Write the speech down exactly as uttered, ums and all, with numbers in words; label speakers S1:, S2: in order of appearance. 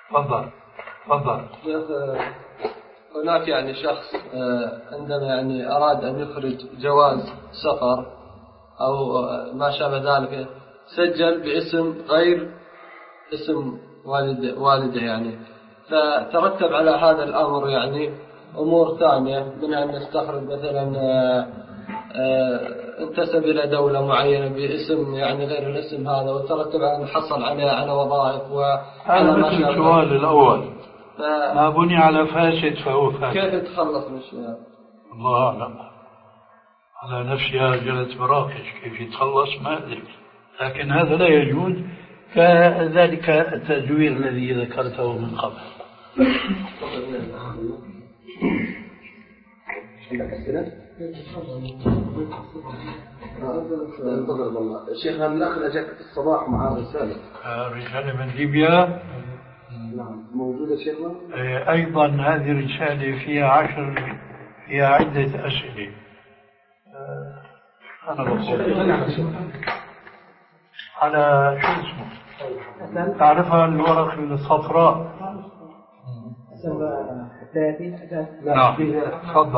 S1: تفضل تفضل.
S2: هناك يعني شخص عندما يعني أراد أن يخرج جواز سفر أو ما شابه ذلك، سجل باسم غير اسم والد والده يعني، فترتب على هذا الأمر يعني أمور ثانية، من أن نستخرج مثلا انتسب إلى دولة معينة باسم يعني غير الاسم هذا، وترتب على أن حصل عليه على وظائف
S1: وعلى ما شابه. السؤال الأول ف... ما بني على فاسد فهو فاسد.
S2: كيف يتخلص من الشيء؟
S1: الله أعلم. على نفسها جلت مراكش، كيف يتخلص ما أدري، لكن هذا لا يجوز، كذلك التزوير الذي ذكرته من قبل.
S3: شيخنا من الأخ جاءت الصباح مع رسالة
S1: رسالة من ليبيا.
S3: نعم موجودة شيخنا.
S1: أيضا هذه الرسالة فيها عشر فيها عدة أسئلة. أنا بقول على شو اسمه، تعرفها الورق الصفراء؟ نعم تفضل.